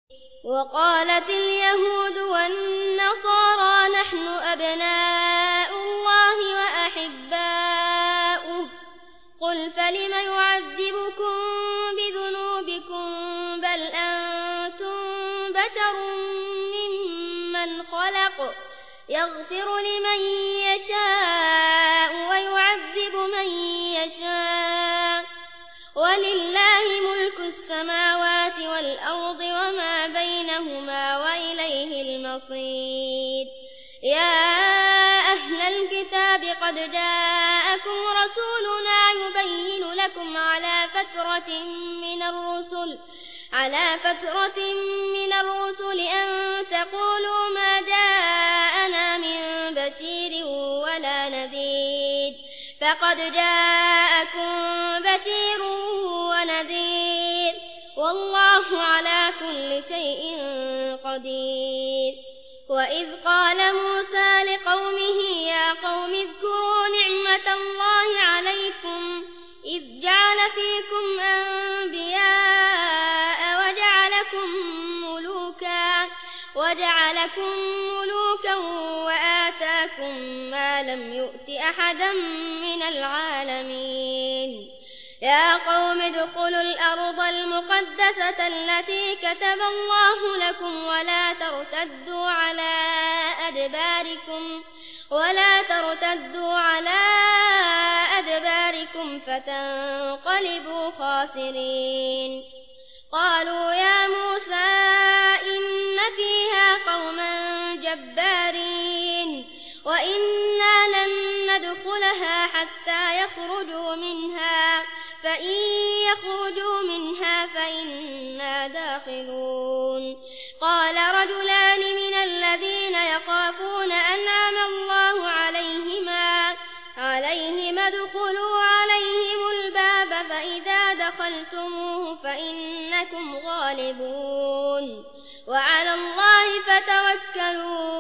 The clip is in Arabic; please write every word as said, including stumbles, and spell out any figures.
وقالت اليهود والنصارى نحن أبناء الله وأحباؤه قل فلم يعذبكم بذنوبكم بل أنتم بشر ممن خلق يغفر لمن يشاء ويعذب من يشاء ولله ملك السماوات والأرض وما بينهما وإليه المصير. يا أهل الكتاب قد جاءكم رسولنا يبين لكم على فترة من الرسل على فترة من الرسل أن تقولوا ما جاءنا من بشير ولا نذير فقد جاءكم بشير ونذير والله على كل شيء قدير. وإذ قال موسى لقومه يا قوم اذكروا نعمة الله عليكم إذ جعل فيكم أنبياء وجعلكم ملوكا وجعلكم ملوكا وآتاكم ما لم يؤت أحدا من العالمين. يا قوم ادخلوا الأرض المقدسة التي كتب الله لكم ولا ترتدوا على أدباركم ولا ترتدوا على أدباركم فتنقلبوا خاسرين. قالوا يا موسى إن فيها قوما جبارين وإنا لن ندخلها حتى يخرجوا منها فإن يخرجوا منها فإنا داخلون. قال رجلان من الذين يخافون أنعم الله عليهما عليهما ادخلوا عليهم الباب فإذا دخلتموه فإنكم غالبون وعلى الله فتوكلوا